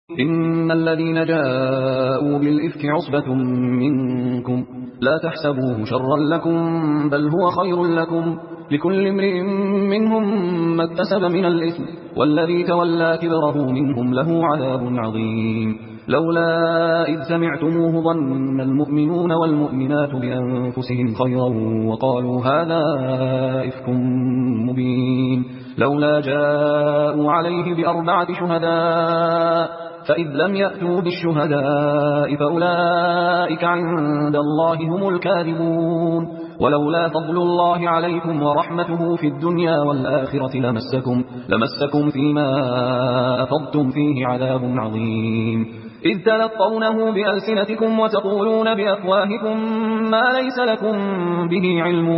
إن الذين جاءوا بالإفك عصبة منكم لا تحسبوه شرا لكم بل هو خير لكم لكل امرئ منهم ما اكتسب من الإثم والذي تولى كبره منهم له عذاب عظيم لولا إذ سمعتموه ظن المؤمنون والمؤمنات بأنفسهم خيرا وقالوا هذا إفك مبين لولا جاءوا عليه بأربعة شهداء فإذ لم يأتوا بالشهداء فأولئك عند الله هم الكاذبون ولولا فضل الله عليكم ورحمته في الدنيا والآخرة لمسكم فيما أفضتم فيه عذاب عظيم إذ تلقونه بألسنتكم وتقولون بأفواهكم ما ليس لكم به علم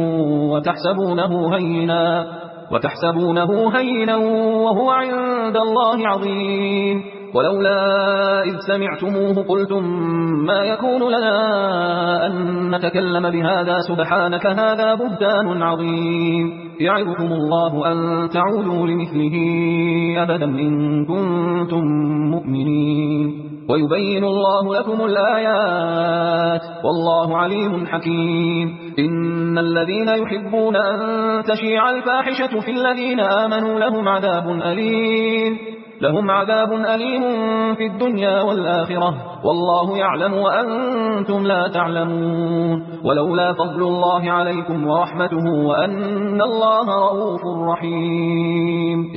وتحسبونه هينا وهو عند الله عظيم ولولا إذ سمعتموه قلتم ما يكون لنا أن نتكلم بهذا سبحانك هذا بهتان عظيم يعظكم الله أن تعودوا لمثله أبدا إن كنتم مؤمنين ويبين الله لكم الآيات والله عليم حكيم إن الذين يحبون أن تشيع الفاحشة في الذين آمنوا لهم عذاب أليم في الدنيا والآخرة والله يعلم وأنتم لا تعلمون ولولا فضل الله عليكم ورحمته وأن الله رؤوف رحيم